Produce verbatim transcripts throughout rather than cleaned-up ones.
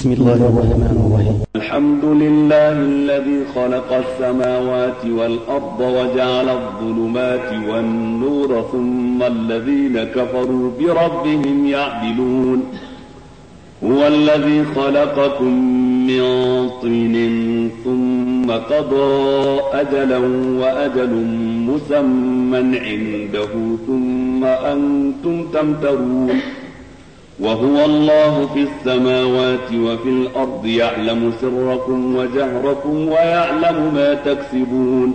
بسم الله الرحمن الرحيم. الحمد لله الذي خلق السماوات والأرض وجعل الظلمات والنور ثم الذين كفروا بربهم يعدلون. هو الذي خلقكم من طين ثم قضى أجلا وأجل مسمى عنده ثم أنتم تمترون. وهو الله في السماوات وفي الأرض يعلم سركم وجهركم ويعلم ما تكسبون.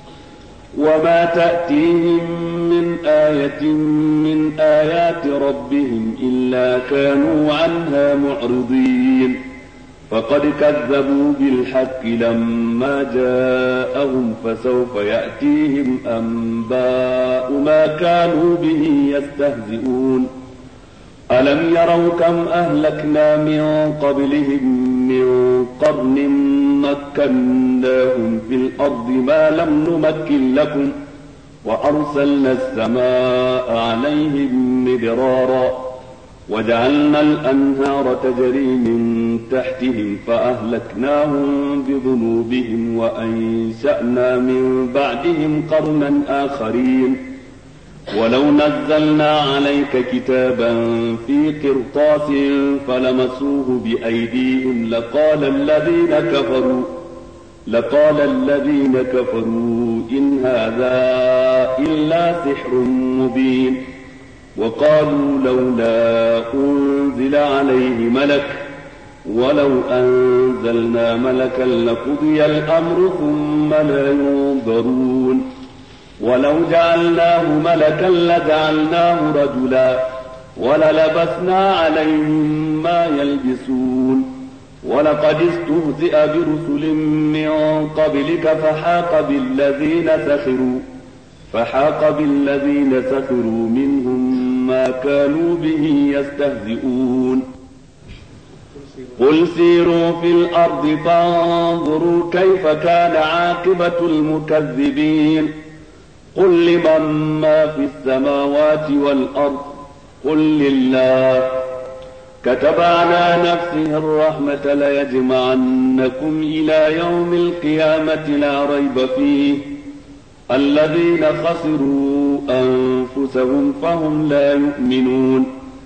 وما تأتيهم من آية من آيات ربهم إلا كانوا عنها معرضين. فقد كذبوا بالحق لما جاءهم فسوف يأتيهم أنباء ما كانوا به يستهزئون. ألم يروا كم أهلكنا من قبلهم من قرن مكناهم في الأرض ما لم نمكن لكم وأرسلنا السماء عليهم مدرارا وجعلنا الأنهار تجري من تحتهم فأهلكناهم بذنوبهم وأنشأنا من بعدهم قرنا آخرين. ولو نزلنا عليك كتابا في قرطاس فلمسوه بأيديهم لقال الذين كفروا لقال الذين كفروا إن هذا إلا سحر مبين. وقالوا لولا أنزل عليه ملك ولو أنزلنا ملكا لقضي الأمر ثم لا ينظرون. ولو جعلناه ملكا لجعلناه رجلا وللبسنا عليهم ما يلبسون. ولقد استهزئ برسل من قبلك فحاق بالذين سخروا فحاق بالذين سخروا منهم ما كانوا به يستهزئون. قل سيروا في الأرض فانظروا كيف كان عاقبة المكذبين. قل لمن ما في السماوات والأرض قل لله. كتب على نفسه الرحمة ليجمعنكم إلى يوم القيامة لا ريب فيه. الذين خسروا أنفسهم فهم لا يؤمنون.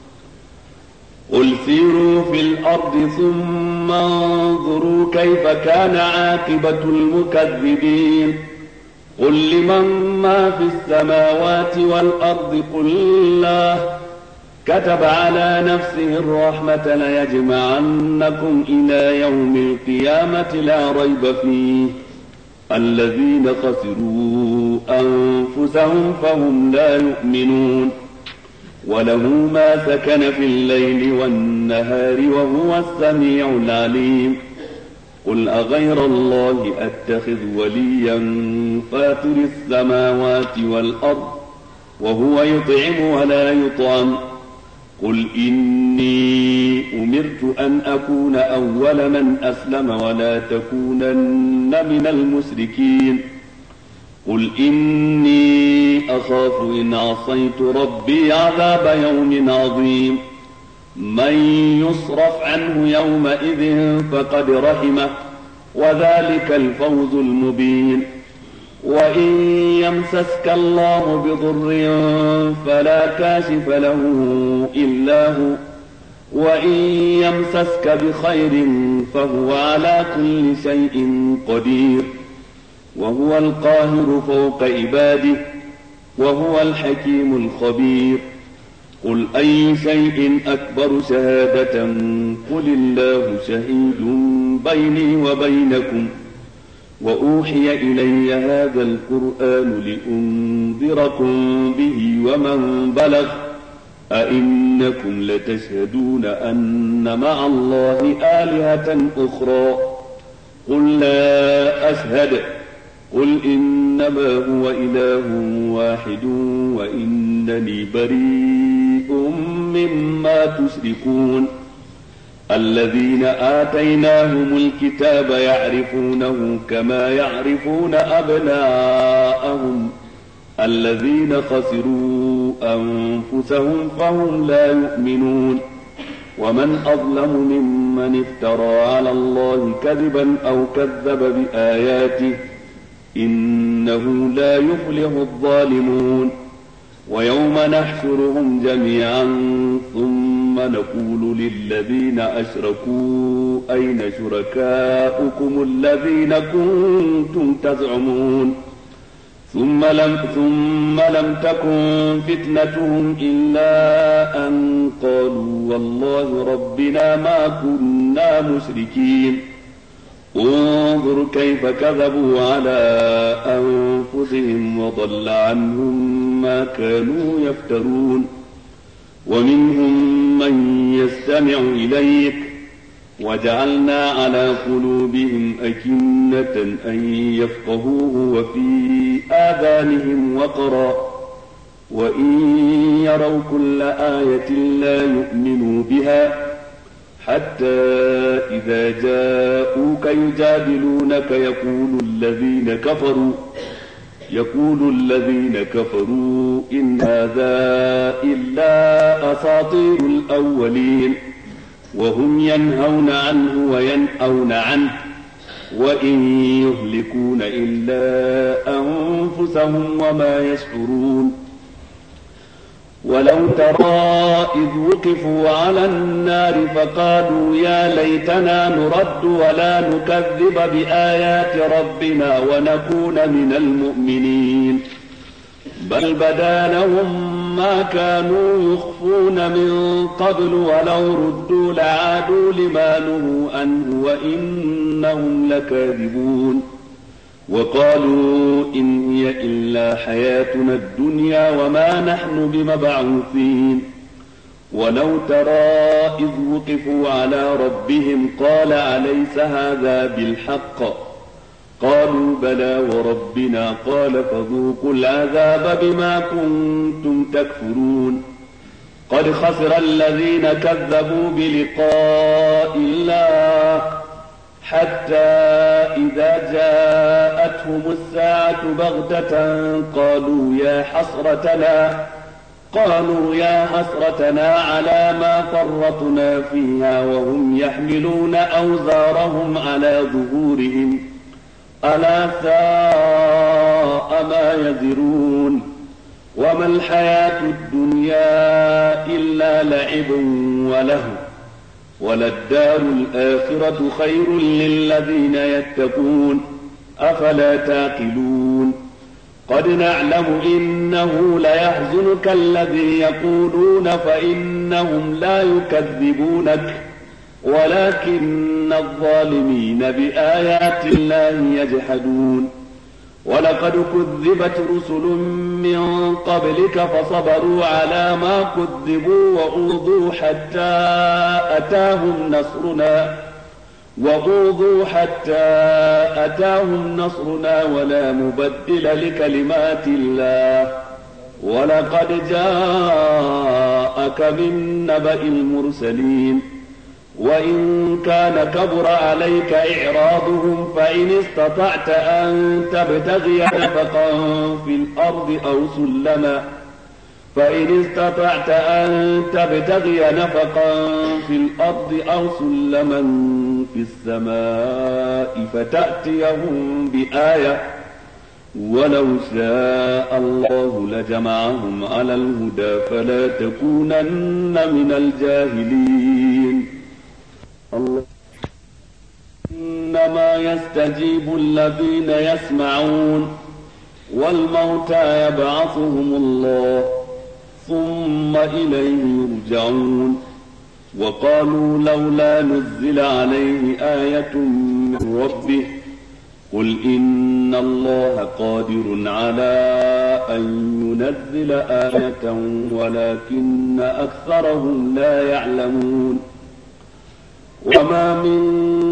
قل سيروا في الأرض ثم انظروا كيف كان عاقبة المكذبين. قل لمن ما في السماوات والأرض قل الله. كتب على نفسه الرحمة ليجمعنكم إلى يوم القيامة لا ريب فيه. الذين خسروا أنفسهم فهم لا يؤمنون. وله ما سكن في الليل والنهار وهو السميع العليم. قل أغير الله أتخذ وليا فاتر السماوات والأرض وهو يطعم ولا يطعم. قل إني أمرت أن أكون أول من أسلم ولا تكونن من المشركين. قل إني أخاف إن عصيت ربي عذاب يوم عظيم. من يصرف عنه يومئذ فقد رحمه وذلك الفوز المبين. وإن يمسسك الله بضر فلا كاشف له إلا هو وإن يمسسك بخير فهو على كل شيء قدير. وهو القاهر فوق عباده وهو الحكيم الخبير. قل أي شيء أكبر شهادة قل الله شهيد بيني وبينكم. وأوحي إلي هذا القرآن لأنذركم به ومن بلغ. أئنكم لتشهدون أن مع الله آلهة أخرى قل لا أشهد. قل إنما هو إله واحد وإنني بريء مما تشركون. الذين آتيناهم الكتاب يعرفونه كما يعرفون أبناءهم. الذين خسروا أنفسهم فهم لا يؤمنون. ومن أظلم ممن افترى على الله كذبا أو كذب بآياته إنه لا يفلح الظالمون ويوم نحشرهم جميعا ثم نقول للذين أشركوا أين شركاؤكم الذين كنتم تزعمون ثم لم, ثم لم تكن فتنتهم إلا أن قالوا والله ربنا ما كنا مشركين انظر كيف كذبوا على أنفسهم وضل عنهم ما كانوا يفترون ومنهم من يستمع إليك وجعلنا على قلوبهم أكنة أن يفقهوه وفي آذانهم وقرا وإن يروا كل آية لا يؤمنوا بها حتى إذا جاءوك يجادلونك يقول الذين كفروا يقول الذين كفروا إن هذا إلا أساطير الأولين وهم ينهون عنه وينأون عنه وإن يهلكون إلا أنفسهم وما يشعرون ولو ترى إذ وقفوا على النار فقالوا يا ليتنا نرد ولا نكذب بآيات ربنا ونكون من المؤمنين بل بدا لهم ما كانوا يخفون من قبل ولو ردوا لعادوا لما نهوا عنه وإنهم لكاذبون وقالوا إن هي إلا حياتنا الدنيا وما نحن بمبعوثين ولو ترى إذ وقفوا على ربهم قال أليس هذا بالحق قالوا بلى وربنا قال فذوقوا العذاب بما كنتم تكفرون قد خسر الذين كذبوا بلقاء الله حتى إذا جاءتهم الساعة بغتة قالوا يا حسرتنا قالوا يا حسرتنا على ما فرطنا فيها وهم يحملون أوزارهم على ظهورهم ألا ساء ما يزرون وما الحياة الدنيا إلا لعب ولهو وللدار الآخرة خير للذين يتقون أفلا تعقلون قد نعلم إنه ليحزنك الذي يقولون فإنهم لا يكذبونك ولكن الظالمين بآيات الله يجحدون ولقد كذبت رسل من قبلك فصبروا على ما كذبوا وأوذوا حتى أتاهم نصرنا وأوذوا حتى أتاهم نصرنا ولا مبدل لكلمات الله ولقد جاءك من نبأ المرسلين وإن كان كبر عليك إعراضهم فإن استطعت أن تبتغي نفقا في الأرض أو سلما فإن استطعت أن تبتغي نفقا في الأرض أو سلما في السماء فتأتيهم بآية ولو شاء الله لجمعهم على الهدى فلا تكونن من الجاهلين الله إنما يستجيب الذين يسمعون والموتى يبعثهم الله ثم إليه يرجعون وقالوا لولا نزل عليه آية من ربه قل إن الله قادر على أن ينزل آية ولكن أكثرهم لا يعلمون وما من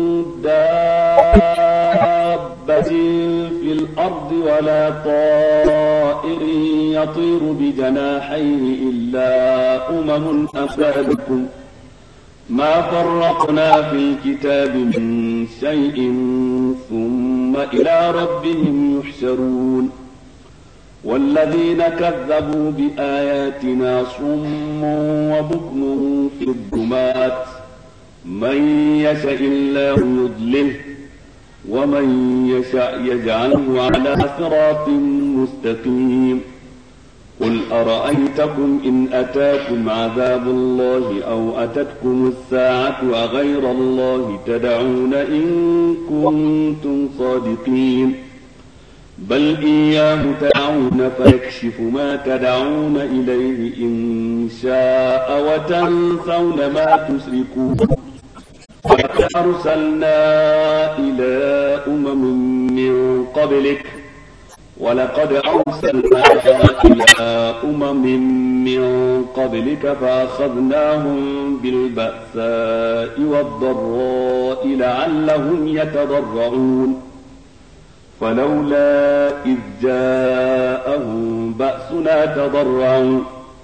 دابة في الأرض ولا طائر يطير بجناحيه إلا أمم أمثالكم ما فرقنا في الكتاب من شيء ثم إلى ربهم يحشرون والذين كذبوا بآياتنا صم وبكم في الظلمات من يشاء الله يضلله ومن يشاء يجعله على صراط مستقيم قل أرأيتكم إن أتاكم عذاب الله أو أتتكم الساعة أغير الله تدعون إن كنتم صادقين بل إياه تدعون فيكشف ما تدعون إليه إن شاء وتنسون ما تشركون ولقد أرسلنا إلى أمم من قبلك ولقد أرسلنا إلى أمم من قبلك فأخذناهم بالبأساء والضراء لعلهم يتضرعون فلولا إذ جاءهم بأسنا تضرعوا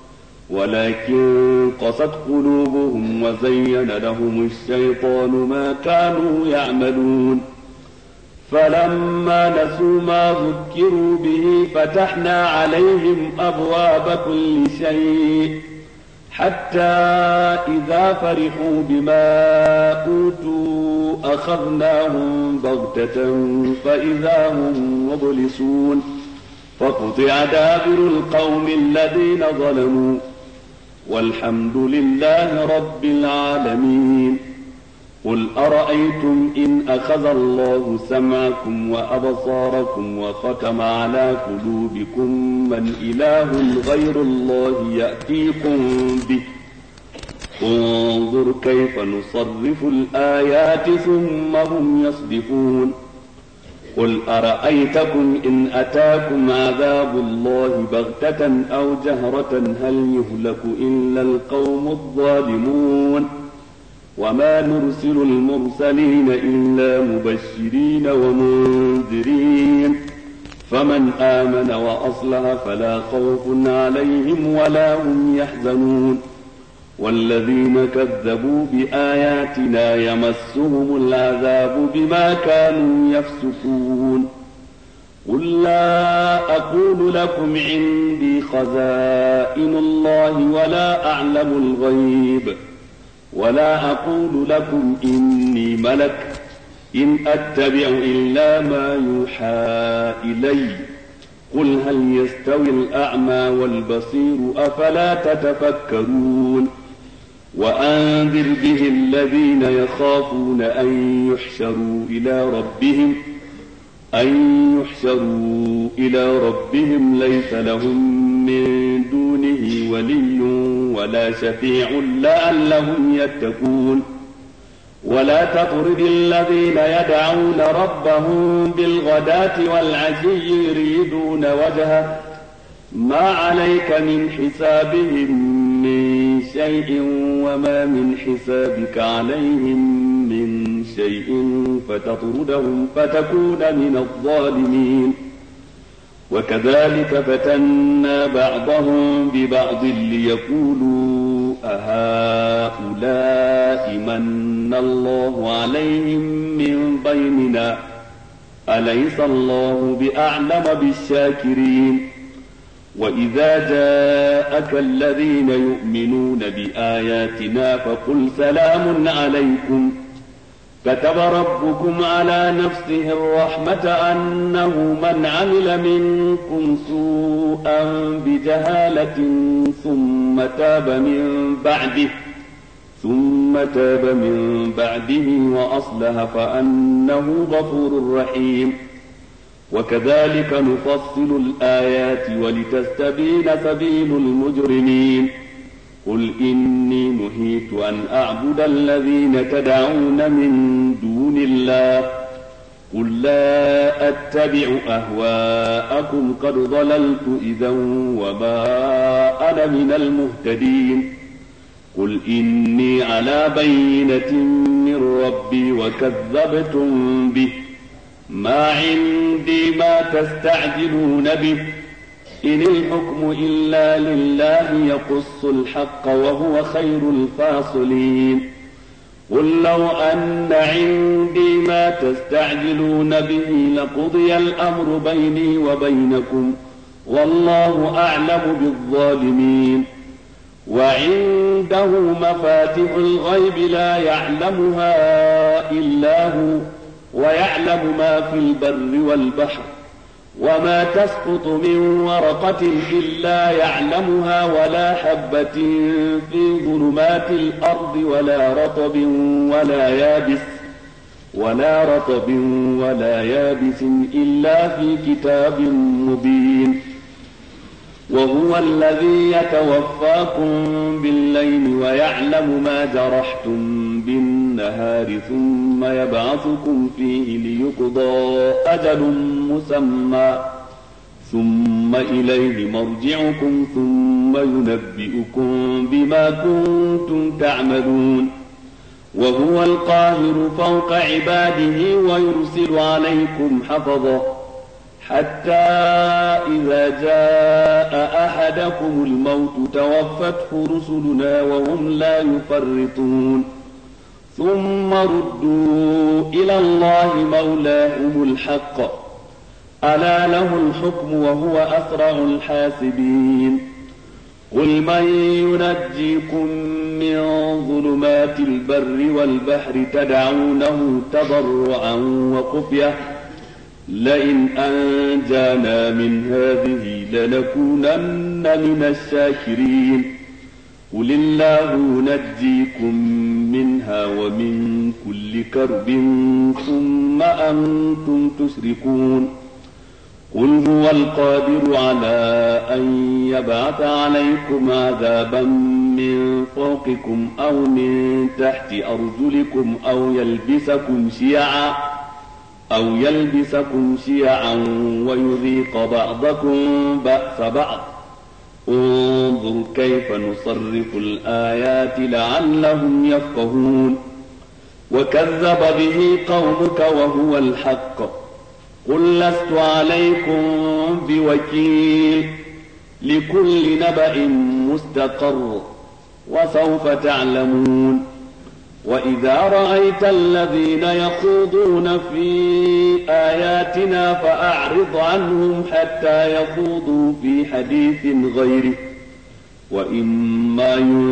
ولكن قست قلوبهم وزين لهم الشيطان ما كانوا يعملون فلما نسوا ما ذكروا به فتحنا عليهم أبواب كل شيء حتى إذا فرحوا بما أوتوا أخذناهم بغتة فإذا هم مبلسون فقطع دابر القوم الذين ظلموا والحمد لله رب العالمين قل أرأيتم إن أخذ الله سمعكم وأبصاركم وختم على قلوبكم من إله غير الله يأتيكم به انظر كيف نصرف الآيات ثم هم يصدفون قل أرأيتكم إن أتاكم عذاب الله بغتة أو جهرة هل يهلك إلا القوم الظالمون وما نرسل المرسلين إلا مبشرين ومنذرين فمن آمن وأصلح فلا خوف عليهم ولا هم يحزنون والذين كذبوا بآياتنا يمسهم العذاب بما كانوا يفسقون قل لا أقول لكم عندي خزائن الله ولا أعلم الغيب ولا أقول لكم إني ملك إن أتبع إلا ما يوحى إلي قل هل يستوي الأعمى والبصير أفلا تتفكرون وأنذر به الذين يخافون أن يحشروا إلى ربهم أن يحشروا إلى ربهم ليس لهم من دونه ولي ولا شفيع لعلهم يتقون ولا تطرد الذين يدعون ربهم بالغداة والعشي يريدون وجهه ما عليك من حسابهم من شيء وما من حسابك عليهم من شيء فتطردهم فتكون من الظالمين وكذلك فتنا بعضهم ببعض ليقولوا أهؤلاء من الله عليهم من بيننا أليس الله بأعلم بالشاكرين وإذا جاءك الذين يؤمنون بآياتنا فقل سلام عليكم كتب ربكم على نفسه الرحمة أنه من عمل منكم سوءا بجهالة ثم تاب من بعده ثم تاب من بعده وأصلح فأنه غفور رحيم وكذلك نفصل الآيات ولتستبين سبيل المجرمين قل إني نهيت أن أعبد الذين تدعون من دون الله قل لا أتبع أهواءكم قد ضللت إذا وما أنا من المهتدين قل إني على بينة من ربي وكذبتم به ما عندي ما تستعجلون به إن الحكم إلا لله يقص الحق وهو خير الفاصلين قل لو أن عندي ما تستعجلون به لقضي الأمر بيني وبينكم والله أعلم بالظالمين. وعنده مفاتح الغيب لا يعلمها إلا هو ويعلم ما في البر والبحر وما تسقط من ورقة إلا يعلمها ولا حبة في ظلمات الأرض ولا رطب ولا يابس ولا رطب ولا يابس إلا في كتاب مبين. وهو الذي يتوفاكم بالليل ويعلم ما جرحتم بالنهار ثم يبعثكم فيه ليقضى أجل مسمى ثم إليه مرجعكم ثم ينبئكم بما كنتم تعملون. وهو القاهر فوق عباده ويرسل عليكم حفظا حتى إذا جاء أحدكم الموت توفته رسلنا وهم لا يفرطون ثم ردوا إلى الله مولاهم الحق ألا له الحكم وهو أسرع الحاسبين. قل من ينجيكم من ظلمات البر والبحر تدعونه تضرعا وخفية لئن أنجانا من هذه لنكونن من الشاكرين. قل الله ينجيكم منها ومن كل كرب ثم أنتم تشركون. قل هو القادر على أن يبعث عليكم عذابا من فوقكم أو من تحت أرجلكم أو يلبسكم شيعا أو يلبسكم شيعا ويذيق بعضكم بأس بعض. انظر كيف نصرف الآيات لعلهم يفقهون. وكذب به قومك وهو الحق قل لست عليكم بوكيل لكل نبأ مستقر وسوف تعلمون. وإذا رأيت الذين يخوضون في آياتنا فأعرض عنهم حتى يخوضوا في حديث غيره وإما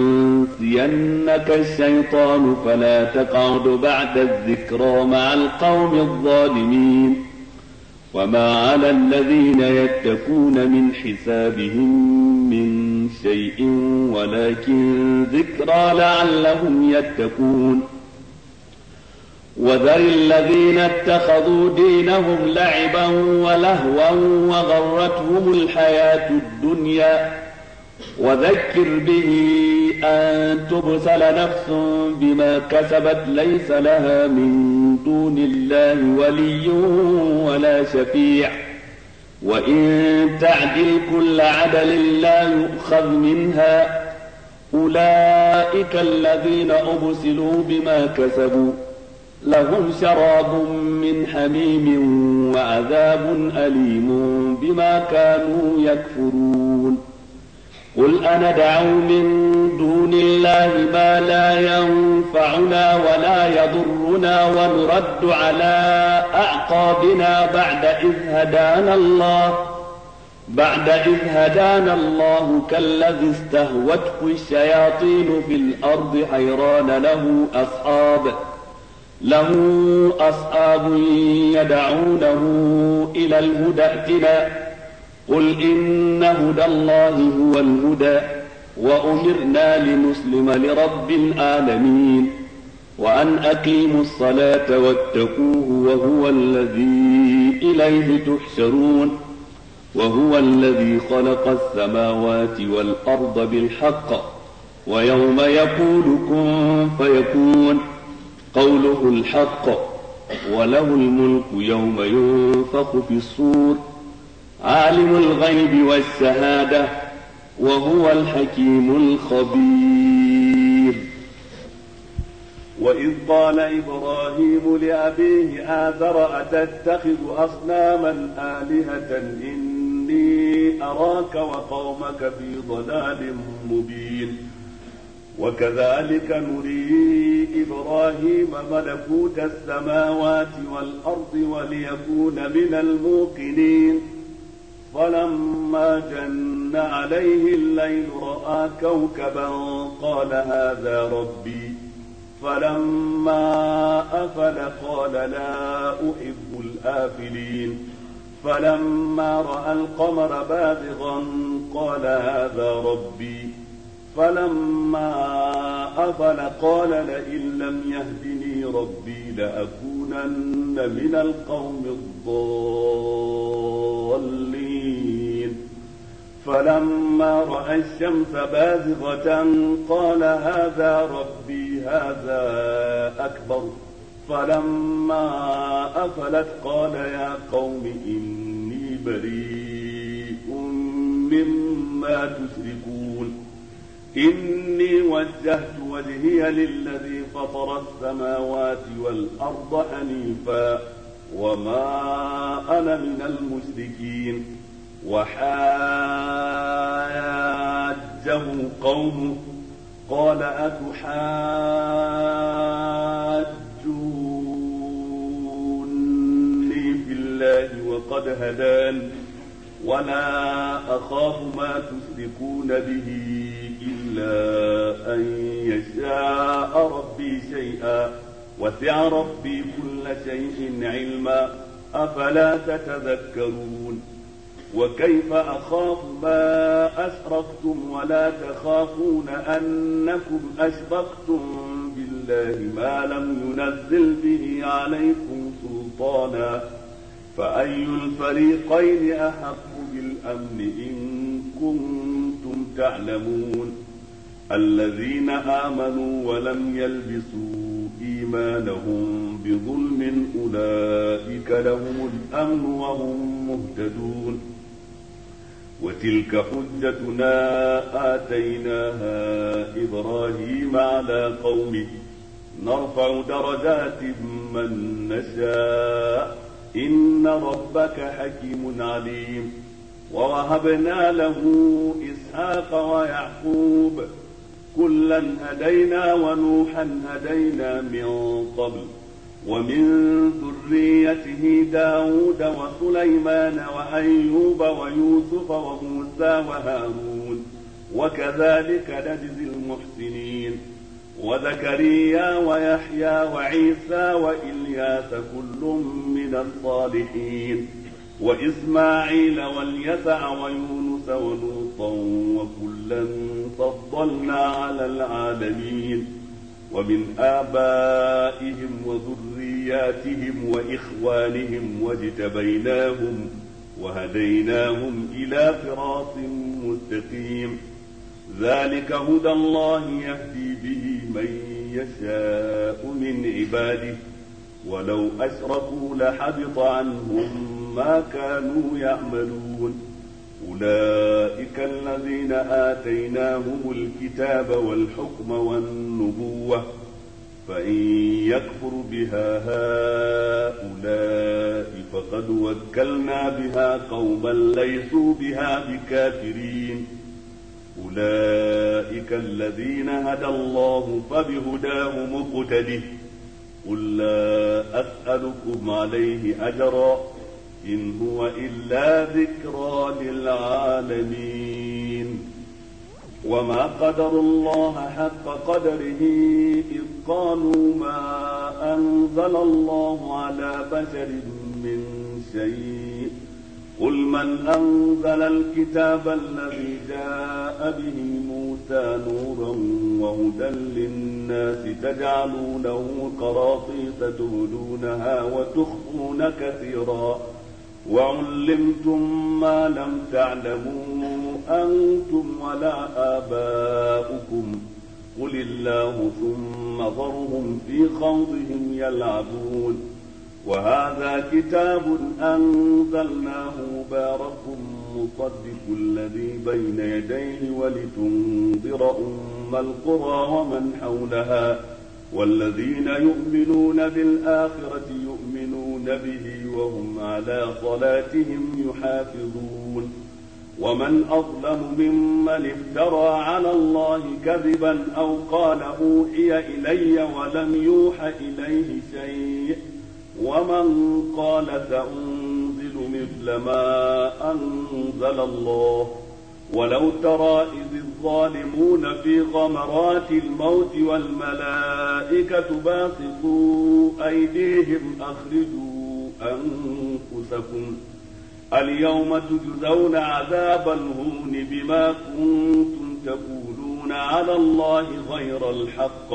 ينسينك الشيطان فلا تقعد بعد الذكرى مع القوم الظالمين. وما على الذين يتقون من حسابهم من شيء ولكن ذكرى لعلهم يتقون. وذر الذين اتخذوا دينهم لعبا ولهوا وغرتهم الحياة الدنيا وذكر به أن تبسل نفس بما كسبت ليس لها من دون الله ولي ولا شفيع وإن تعدل كل عدل لا يؤخذ منها أولئك الذين أبسلوا بما كسبوا لهم شراب من حميم وعذاب أليم بما كانوا يكفرون. قل أندعو من دون الله ما لا ينفعنا ولا يضرنا ونرد على أعقابنا بعد إذ هدانا الله بعد إذ هدانا الله كالذي استهوته الشياطين في الأرض حيران له أصحاب له أصحاب يدعونه إلى الهدى ائتنا قل إن هدى الله هو الهدى وأمرنا لنسلم لرب العالمين وأن أقيموا الصلاة واتقوه وهو الذي إليه تحشرون. وهو الذي خلق السماوات والأرض بالحق ويوم يقول كن فيكون قوله الحق وله الملك يوم ينفخ في الصور عالم الغيب والشهادة وهو الحكيم الخبير. وإذ قال إبراهيم لأبيه آذر أتتخذ أصناما آلهة إني أراك وقومك في ضلال مبين. وكذلك نري إبراهيم ملكوت السماوات والأرض وليكون من الموقنين فلما جن عليه الليل رأى كوكبا قال هذا ربي فلما أفل قال لا أحب الآفلين فلما رأى القمر بازغا قال هذا ربي فلما أفل قال لئن لم يهدني ربي لأكونن من القوم الضالين فلما رأى الشمس بازغة قال هذا ربي هذا أكبر فلما أفلت قال يا قوم إني بريء مما تشركون إني وجهت وجهي للذي فطر السماوات والأرض حنيفا وما أنا من المشركين وحاجه قومه قال أتحاجوني في الله وقد هدان ولا أخاف ما تشركون به إلا أن يشاء ربي شيئا وسع ربي كل شيء علما أفلا تتذكرون وكيف أخاف ما أشركتم ولا تخافون أنكم أشركتم بالله ما لم ينزل به عليكم سلطانا فأي الفريقين أحق بالأمن إن كنتم تعلمون الذين آمنوا ولم يلبسوا إيمانهم بظلم أولئك لهم الأمن وهم مهتدون وتلك حجتنا آتيناها إبراهيم على قومه نرفع درجات من نشاء إن ربك حكيم عليم ووهبنا له إسحاق ويعقوب كلا هدينا ونوحا هدينا من قبل ومن ذريته داود وسليمان وأيوب ويوسف وموسى وهارون وكذلك نجزي المحسنين وزكريا ويحيى وعيسى وإلياس كل من الصالحين وإسماعيل واليسع ويونس ولوطا وكلا فضلنا على العالمين ومن آبائهم وذرياتهم وإخوانهم واجتبيناهم وهديناهم إلى صراط مستقيم ذلك هدى الله يهدي به من يشاء من عباده ولو أشركوا لحبط عنهم ما كانوا يعملون أولئك الذين آتيناهم الكتاب والحكم والنبوة فإن يكفر بها هؤلاء فقد وكلنا بها قوما ليسوا بها بكافرين أولئك الذين هدى الله فبهداه مقتده قل لا أسألكم عليه أجرا إن هو إلا ذكرى للعالمين وما قدر الله حق قدره إذ قالوا ما أنزل الله على بشر من شيء قل من أنزل الكتاب الذي جاء به موسى نورا وهدى للناس تجعلونه قراطيس تبدونها وتخفون كثيرا وعلمتم ما لم تعلموا أنتم ولا آباؤكم قل الله ثم ذرهم في خوضهم يلعبون وهذا كتاب أنزلناه مبارك مصدق الذي بين يديه ولتنذر أم القرى ومن حولها والذين يؤمنون بالآخرة يؤمنون به وهم على صلاتهم يحافظون ومن أظلم ممن افترى على الله كذبا أو قال أوحي إلي ولم يوح إليه شيء ومن قال سأنزل مثل ما أنزل الله ولو ترى إذ الظالمون في غمرات الموت والملائكة باسطوا أيديهم أخرجوا أنفسكم اليوم تجزون عذاب الهون بما كنتم تقولون على الله غير الحق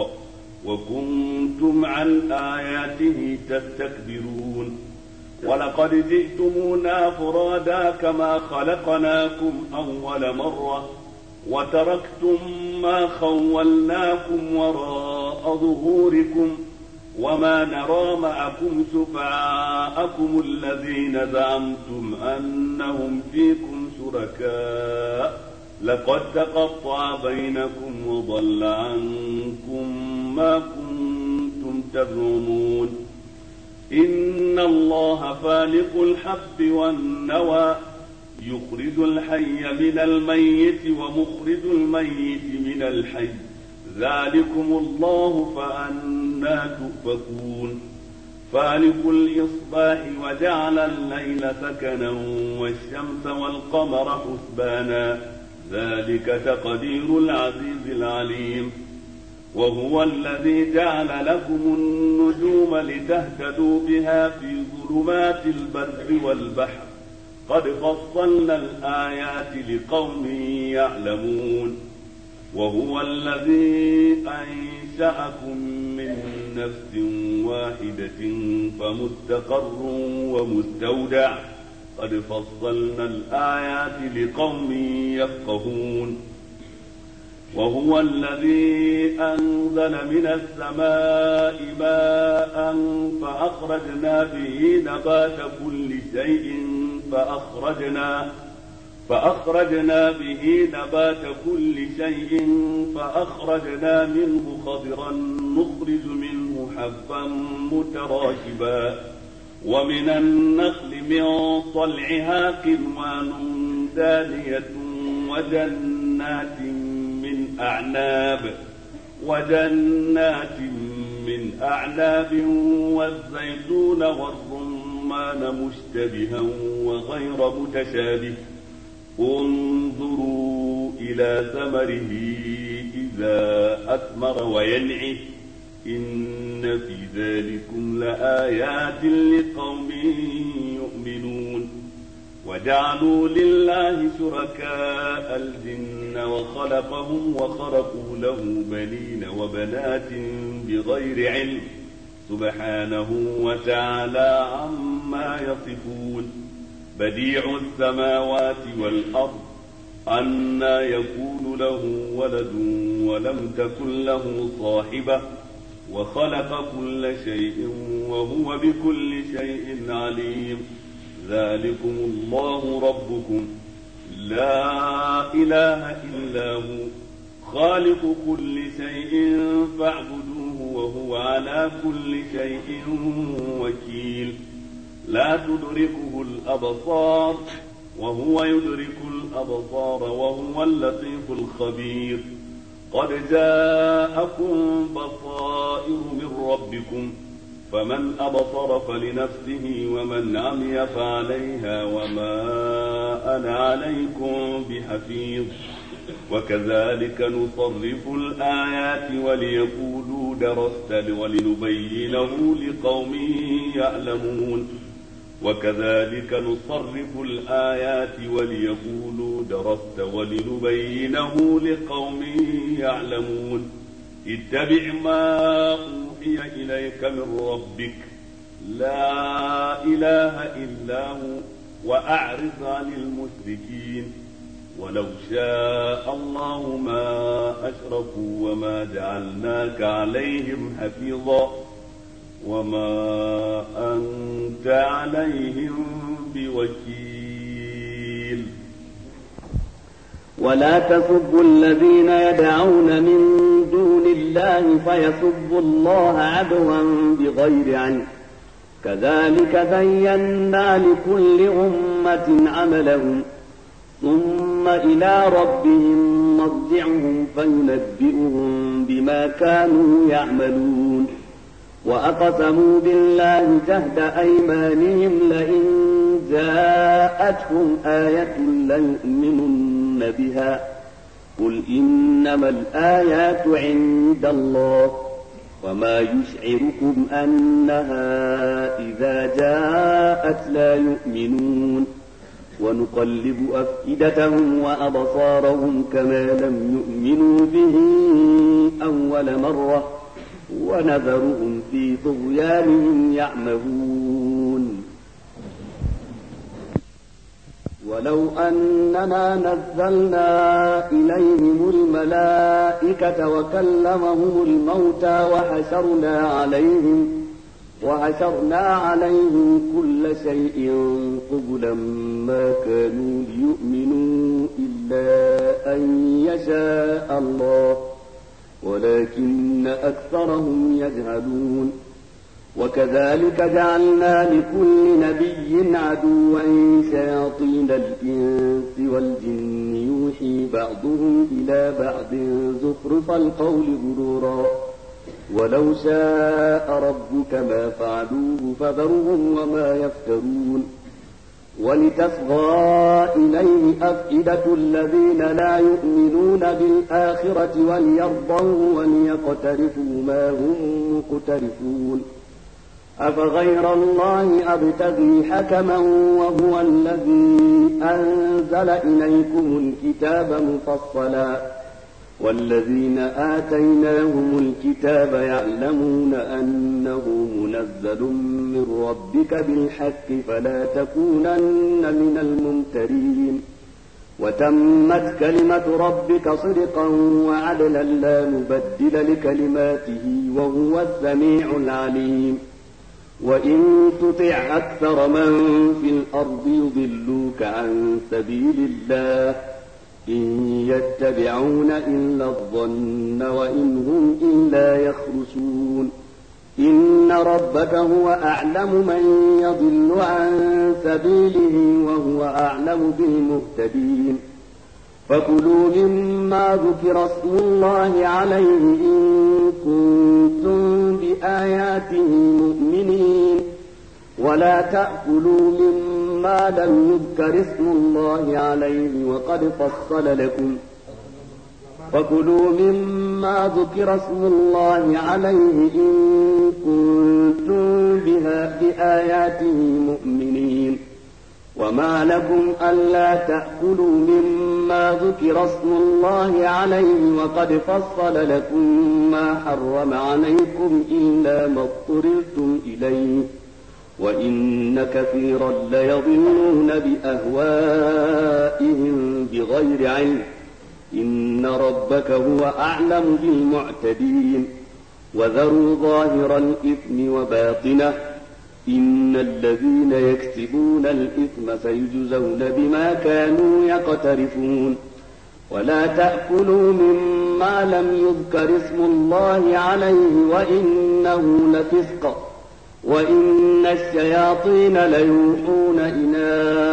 وكنتم عن آياته تستكبرون ولقد جئتمونا فرادا كما خلقناكم أول مرة وتركتم ما خولناكم وراء ظهوركم وما نرى معكم شفعاءكم الذين زعمتم أنهم فيكم شركاء لقد تقطع بينكم وضل عنكم ما كنتم تزعمون إن الله فالق الحب والنوى يخرج الحي من الميت ومخرج الميت من الحي ذلكم الله فأنى تؤفكون فالق الإصباح وجعل الليل سكنا والشمس والقمر حسبانا ذلك تقدير العزيز العليم وهو الذي جعل لكم النجوم لتهتدوا بها في ظلمات البر والبحر قد فصلنا الآيات لقوم يعلمون وهو الذي أنشأكم من نفس واحدة فمستقر ومستودع قد فصلنا الآيات لقوم يفقهون وهو الذي أنزل من السماء ماء فأخرجنا به نبات كل شيء فأخرجنا فأخرجنا به نبات كل شيء فأخرجنا منه خضرا نخرج منه حبا متراكبا ومن النخل من طلعها قنوان دانية وجنات من أعناب وجنات من أعناب والزيتون والرمان مشتبها وغير متشابه انظروا إلى ثمره إذا أثمر وينعه إن في ذلكم لآيات لقوم يؤمنون وجعلوا لله شركاء الجن وخلقهم وخرقوا له بنين وبنات بغير علم سبحانه وتعالى عما يصفون بديع السماوات والأرض أنى يكون له ولد ولم تكن له صاحبة وخلق كل شيء وهو بكل شيء عليم ذلكم الله ربكم لا إله إلا هو خالق كل شيء فاعبدوه وهو على كل شيء وكيل لا تدركه الأبصار وهو يدرك الأبصار وهو اللطيف الخبير قد جاءكم بصائر من ربكم فمن أبصر فلنفسه ومن عمي فعليها وما أنا عليكم بحفيظ وكذلك نصرف الآيات وليقولوا درست ولنبينه لقوم يعلمون وكذلك نصرف الآيات وليقولوا درست ولنبينه لقوم يعلمون اتبع ما أوحي إليك من ربك لا إله إلا هو وأعرض عن المشركين ولو شاء الله ما أشركوا وما جعلناك عليهم حفيظا وما أنت عليهم بوكيل ولا تسبوا الذين يدعون من دون الله فيسبوا الله عدوا بغير علم كذلك زينا لكل أمة عملهم ثم إلى ربهم مرجعهم فينبئهم بما كانوا يعملون وأقسموا بالله جهد أيمانهم لئن جاءتهم آية ليؤمنن بها قل إنما الآيات عند الله وما يشعركم أنها إذا جاءت لا يؤمنون ونقلب أفئدتهم وأبصارهم كما لم يؤمنوا به أول مرة ونذرهم في طغيانهم يعمهون ولو أننا نزلنا إليهم الملائكة وكلمهم الموتى وحشرنا عليهم وحشرنا عليهم كل شيء قبلا ما كانوا ليؤمنوا إلا أن يشاء الله ولكن أكثرهم يجهلون وكذلك جعلنا لكل نبي عدوا شياطين الإنس والجن يوحي بعضهم إلى بعض زخرف القول غرورا ولو شاء ربك ما فعلوه فذرهم وما يفترون ولتصغى إليه أفئدة الذين لا يؤمنون بالآخرة وليرضوا وليقترفوا ما هم مقترفون أفغير الله أبتغي حكما وهو الذي أنزل إليكم الكتاب مفصلا والذين آتيناهم الكتاب يعلمون أنه منزل من ربك بالحق فلا تكونن من الممترين وتمت كلمة ربك صدقا وعدلا لا مبدل لكلماته وهو السميع العليم وإن تطع أكثر من في الأرض يضلوك عن سبيل الله إن يتبعون إلا الظن وإن هم إلا يخرسون إن ربك هو أعلم من يضل عن سبيله وهو أعلم بالمهتدين فكلوا مما ذكر اسم الله عليه إن كنتم بآياته مؤمنين ولا تأكلوا مما لم يذكر اسم الله عليه وقد فصل لكم فكلوا مما ذكر اسم الله عليه إن كنتم بها بآياته مؤمنين وما لكم ألا تأكلوا مما ذكر اسم الله عليه وقد فصل لكم ما حرم عليكم إلا ما اضطررتم إليه وإن كثيرا ليضلون بأهوائهم بغير علم إن ربك هو أعلم بالمعتدين وذروا ظاهر الإثم وباطنه إن الذين يكسبون الإثم سيجزون بما كانوا يقترفون ولا تأكلوا مما لم يذكر اسم الله عليه وإنه لفسق وإن الشياطين ليوحون إلى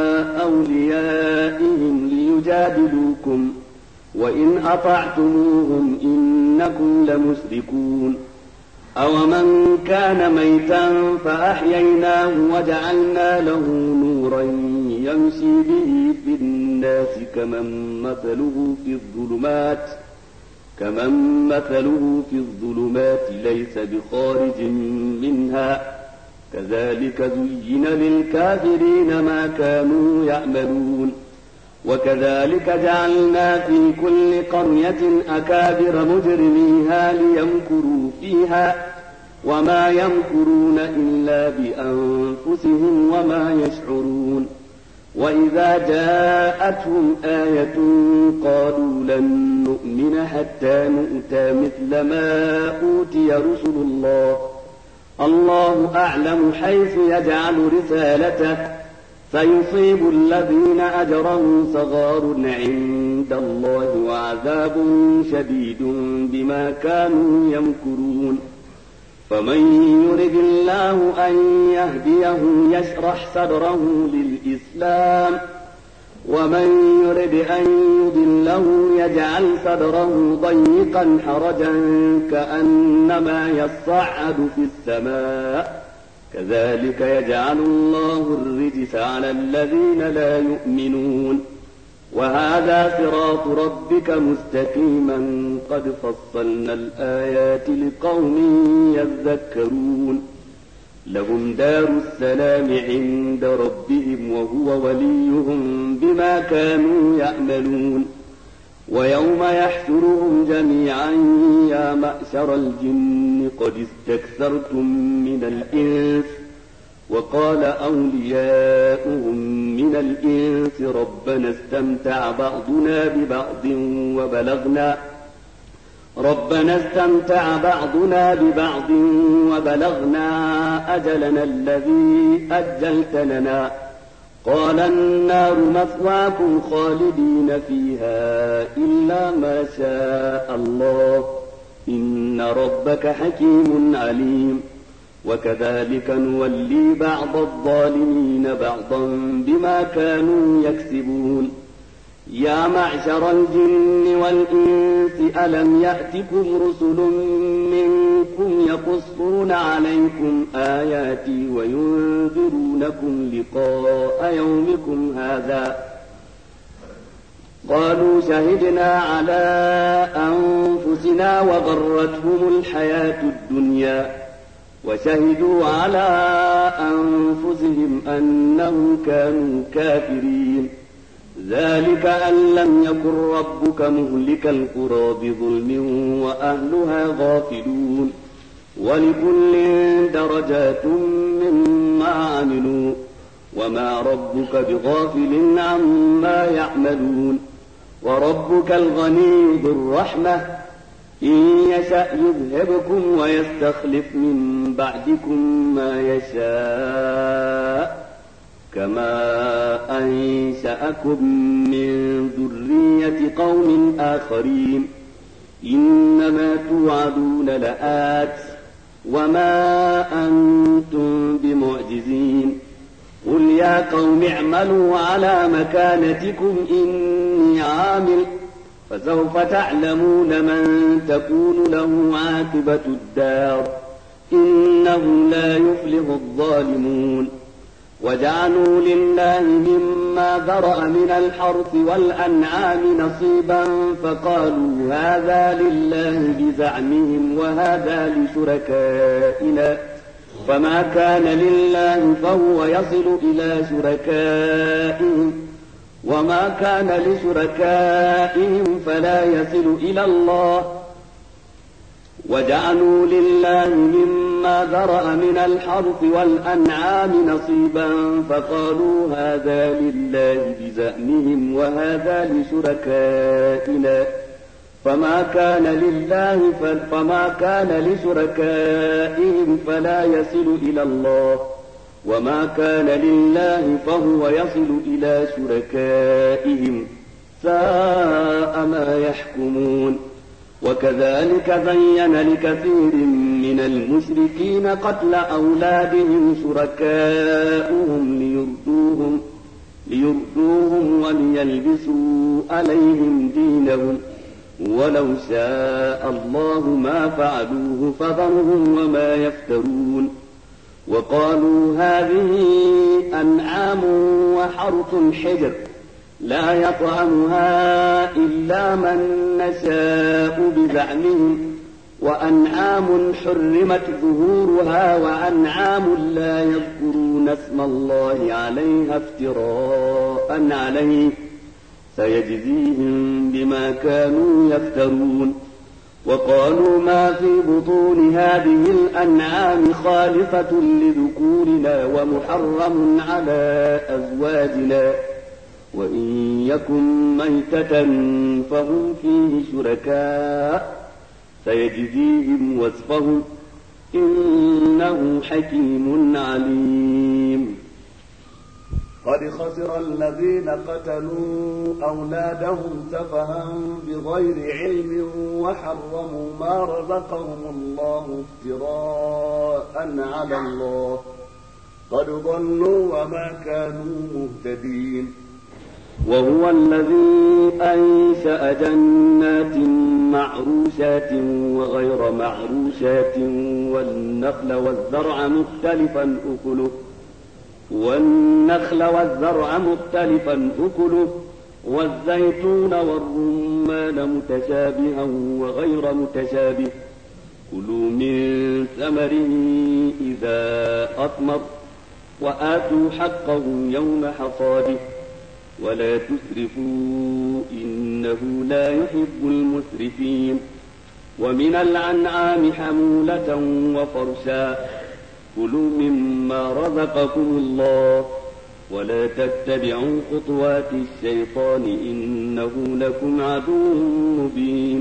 أوليائهم ليجادلوكم وإن أطعتموهم إنكم لمشركون أومن كان ميتا فأحييناه وجعلنا له نورا يمشي به في الناس كمن مثله في الظلمات كمن مثله في الظلمات ليس بخارج منها كذلك زين للكافرين ما كانوا يعملون وكذلك جعلنا في كل قرية أكابر مجرميها ليمكروا فيها وما يمكرون إلا بأنفسهم وما يشعرون وإذا جاءتهم آية قالوا لن نؤمن حتى نؤتى مثل ما أوتي رسل الله الله أعلم حيث يجعل رسالته سيصيب الذين أجروا صغار عند الله وعذاب شديد بما كانوا يمكرون فمن يرد الله أن يهديه يشرح صدره للإسلام ومن يرد أن يضله يجعل صدره ضيقا حرجا كأنما يصعد في السماء كذلك يجعل الله الرجس على الذين لا يؤمنون وهذا صراط ربك مستقيما قد فصلنا الآيات لقوم يذكرون لهم دار السلام عند ربهم وهو وليهم بما كانوا يعملون ويوم يحشرهم جميعا يا معشر الجن قد استكثرتم من الإنس وقال أولياؤهم من الإنس ربنا استمتع بعضنا ببعض وبلغنا ربنا استمتع بعضنا ببعض وبلغنا أجلنا الذي أجلت لنا قال النار مثواكم خالدين فيها إلا ما شاء الله إن ربك حكيم عليم وكذلك نولي بعض الظالمين بعضا بما كانوا يكسبون يا معشر الجن والإنس ألم يأتكم رسل منكم يقصون عليكم آياتي وينذرونكم لقاء يومكم هذا قالوا شهدنا على أنفسنا وغرتهم الحياة الدنيا وشهدوا على أنفسهم أنهم كانوا كافرين ذلك أن لم يكن ربك مهلك القرى بظلم وأهلها غافلون ولكل درجات مما عملوا وما ربك بغافل عما يعملون وربك الغني ذو الرحمة إن يشأ يذهبكم ويستخلف من بعدكم ما يشاء كما أنشأكم من ذرية قوم آخرين إنما توعدون لآت وما أنتم بمعجزين قل يا قوم اعملوا على مكانتكم إني عامل فسوف تعلمون من تكون له عاقبة الدار إنه لا يفلح الظالمون وجعلوا لله مما ذرأ من الحرث والأنعام نصيبا فقالوا هذا لله بزعمهم وهذا لشركائنا فما كان لله فهو يصل إلى شركائهم وما كان لشركائهم فلا يصل إلى الله وجعلوا لله مما ذرأ من الحرث والأنعام نصيبا فقالوا هذا لله بزعمهم وهذا لشركائنا فما كان لله فما كان لشركائهم فلا يصل إلى الله وما كان لله فهو يصل إلى شركائهم ساء ما يحكمون وكذلك بين لكثير من المشركين قتل أولادهم شركاؤهم ليردوهم, ليردوهم وليلبسوا عليهم دينهم ولو شاء الله ما فعلوه فذرهم وما يفترون وقالوا هذه أنعام وحرث حجر لا يطعمها إلا من نشاء بزعمهم وأنعام حرمت ظهورها وأنعام لا يذكرون اسم الله عليها افتراء عليه سيجزيهم بما كانوا يفترون وقالوا ما في بطون هذه الأنعام خالفة لذكورنا ومحرم على أزواجنا وإن يكن ميتة فهم فيه شركاء سيجزيهم وصفهم إنه حكيم عليم قد خسر الذين قتلوا أولادهم سفها بغير علم وحرموا ما رزقهم الله افتراء على الله قد ضلوا وما كانوا مهتدين وهو الذي أنشأ جنات معروشات وغير معروشات والنخل والزرع مختلفا أكله والنخل والزرع مختلفا أكله والزيتون والرمان متشابها وغير متشابه كلوا من ثمره إذا أثمر وآتوا حقه يوم حصاده ولا تسرفوا إنه لا يحب المسرفين ومن الأنعام حمولة وفرشا كلوا مما رزقكم الله ولا تتبعوا خطوات الشيطان إنه لكم عدو مبين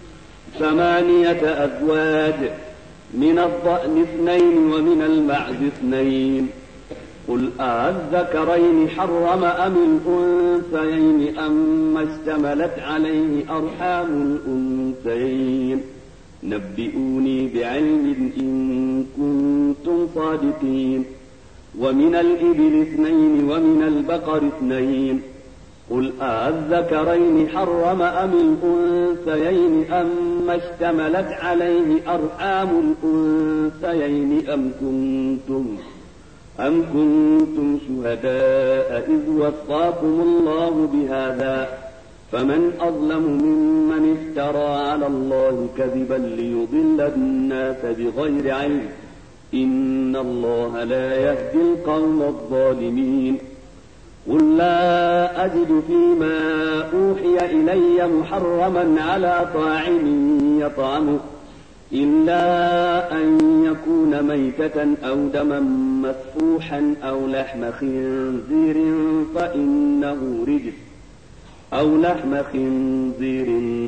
ثمانية أزواج من الضأن اثنين ومن المعز اثنين قل أذكرين حرم أم الأنثيين أما اشتملت عليه أرحام الأنثيين نبئوني بعلم إن كنتم صادقين ومن الإبل اثنين ومن البقر اثنين قل أذكرين حرم أم الأنثيين أما اشتملت عليه أرحام الأنثيين أم كنتم أم كنتم شهداء إذ وصاكم الله بهذا فمن أظلم ممن افترى على الله كذبا ليضل الناس بغير علم إن الله لا يهدي القوم الظالمين قل لا أجد فيما أوحي إلي محرما على طاعم يطعمه إلا أن يكون ميتة أو دما مسفوحا أو لحم خنزير فإنه رجس أو لحم خنزير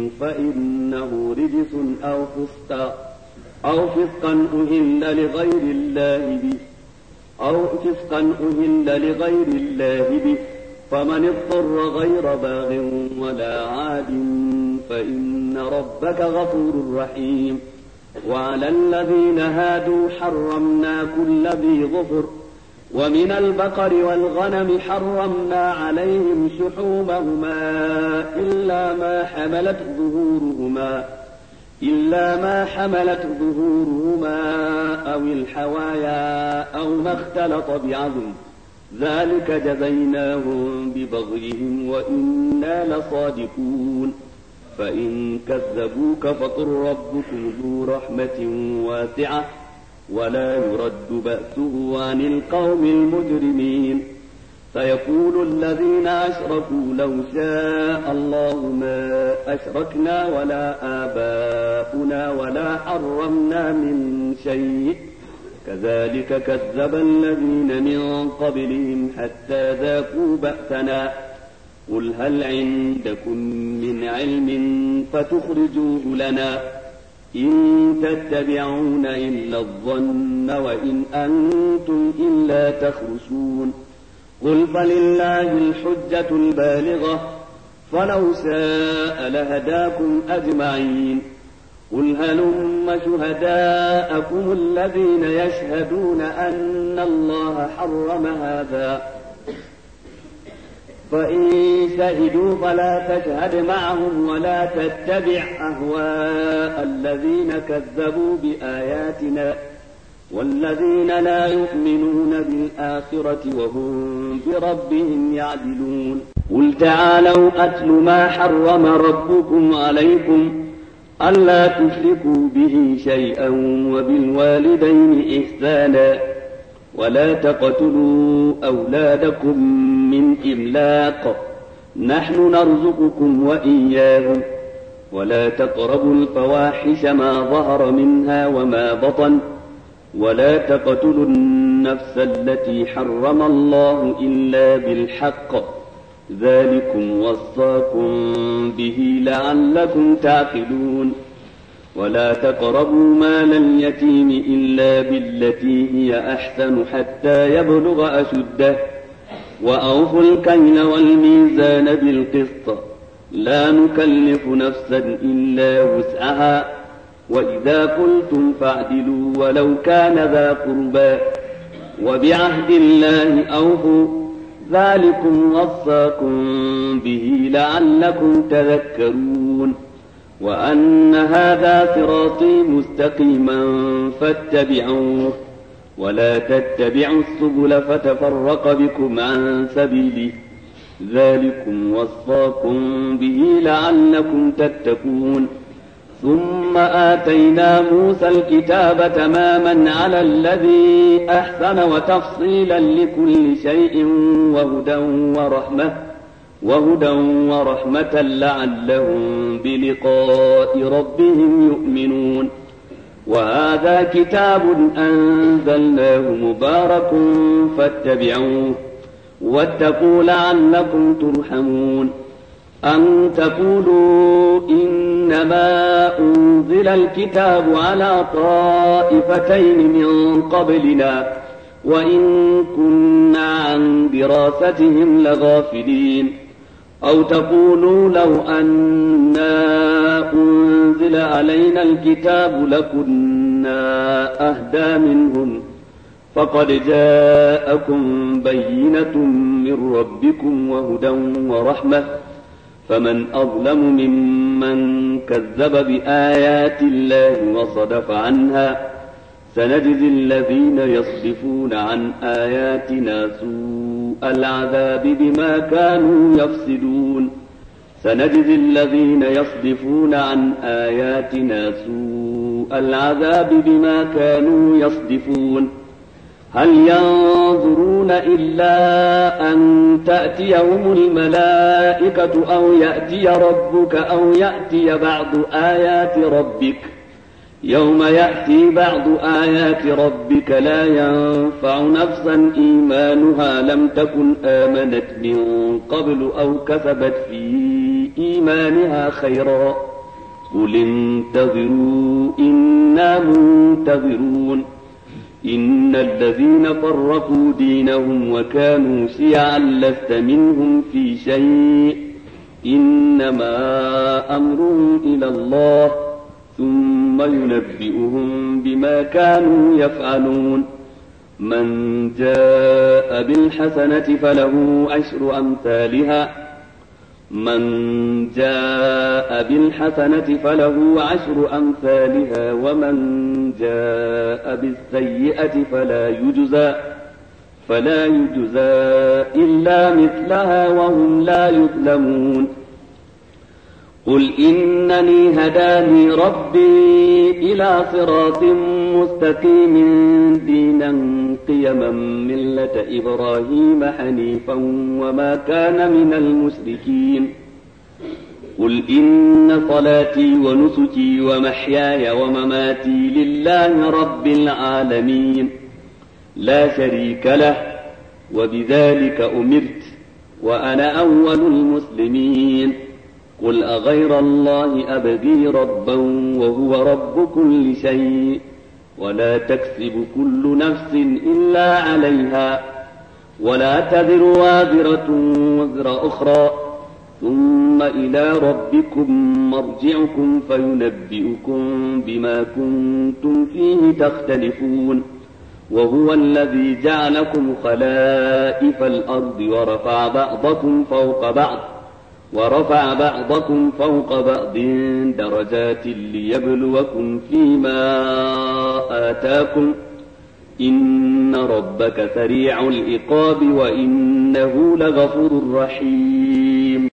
فإنه رجس أو فسقا أو فسقا أهل لغير الله به أو فسقا أهل لغير الله به فمن اضطر غير باغ ولا عاد فإن ربك غفور رحيم وعلى الذين هادوا حرمنا كل ذي ظفر ومن البقر والغنم حرمنا عليهم شحومهما إلا ما حملت ظهورهما إلا ما حملت ظهورهما أو الحوايا أو ما اختلط بعظم ذلك جزيناهم ببغيهم وإنا لصادقون فإن كذبوك فقل ربكم ذو رحمة واسعة ولا يرد بأسه عن القوم المجرمين سيقول الذين أشركوا لو شاء الله ما أشركنا ولا آباؤنا ولا حرمنا من شيء كذلك كذب الذين من قبلهم حتى ذاقوا بأسنا قل هل عندكم من علم فتخرجوه لنا إن تتبعون إلا الظن وإن أنتم إلا تخرسون قل فلله الحجة البالغة فلو شاء لهداكم أجمعين قل هلم شهداءكم الذين يشهدون أن الله حرم هذا فإن شهدوا فلا تشهد معهم ولا تتبع أهواء الذين كذبوا بآياتنا والذين لا يؤمنون بالآخرة وهم بربهم يعدلون قل تعالوا أتل ما حرم ربكم عليكم ألا تشركوا به شيئا وبالوالدين إحسانا ولا تقتلوا أولادكم من إملاق نحن نرزقكم وإياهم ولا تقربوا الفواحش ما ظهر منها وما بطن ولا تقتلوا النفس التي حرم الله إلا بالحق ذلكم وصاكم به لعلكم تعقلون ولا تقربوا مال اليتيم إلا بالتي هي أحسن حتى يبلغ أشده وأوفوا الكيل والميزان بالقسط لا نكلف نفسا إلا وسعها وإذا قلتم فاعدلوا ولو كان ذا قربى وبعهد الله أوفوا ذلكم وصاكم به لعلكم تذكرون وأن هذا صراطي مستقيما فاتبعوه ولا تتبعوا السبل فتفرق بكم عن سبيله ذلكم وصاكم به لعلكم تتقون ثم آتينا موسى الكتاب تماما على الذي أحسن وتفصيلا لكل شيء وهدى ورحمة وهدى ورحمة لعلهم بلقاء ربهم يؤمنون وهذا كتاب أنزلناه مبارك فاتبعوه واتقوا لعلكم ترحمون أن تقولوا إنما أنزل الكتاب على طائفتين من قبلنا وإن كنا عن دراستهم لغافلين أو تقولوا لو أنا أنزل علينا الكتاب لكنا أهدى منهم فقد جاءكم بينة من ربكم وهدى ورحمة فمن أظلم ممن كذب بآيات الله وصدف عنها سنجزي الذين يصدفون عن آياتنا سوء العذاب بما كانوا يفسدون سنجزي الذين يصدفون عن آياتنا سوء العذاب بما كانوا يصدفون هل ينظرون إلا أن تأتيهم الملائكة أو يأتي ربك أو يأتي بعض آيات ربك يوم يأتي بعض آيات ربك لا ينفع نفسا إيمانها لم تكن آمنت من قبل أو كسبت في إيمانها خيرا قل انتظروا إنا منتظرون إن الذين فرقوا دينهم وكانوا شيعا لست منهم في شيء إنما أمرهم إلى الله ثم ينبئهم بما كانوا يفعلون من جاء بالحسنة فله عشر أمثالها من جاء بالحسنة فله عشر أمثالها ومن جاء بالسيئة فلا يجزى فلا يجزى إلا مثلها وهم لا يظلمون قل إنني هداني ربي إلى صراط مستقيم دينا قيما ملة إبراهيم حنيفا وما كان من المشركين قل إن صلاتي ونسكي ومحياي ومماتي لله رب العالمين لا شريك له وبذلك أمرت وأنا أول المسلمين قل أغير الله أبغي ربا وهو رب كل شيء ولا تكسب كل نفس إلا عليها ولا تذر وازرة وزر أخرى ثم إلى ربكم مرجعكم فينبئكم بما كنتم فيه تختلفون وهو الذي جعلكم خلائف الأرض ورفع بعضكم فوق بعض ورفع بعضكم فوق بعض درجات ليبلوكم فيما آتاكم إن ربك سريع العقاب وإنه لغفور رحيم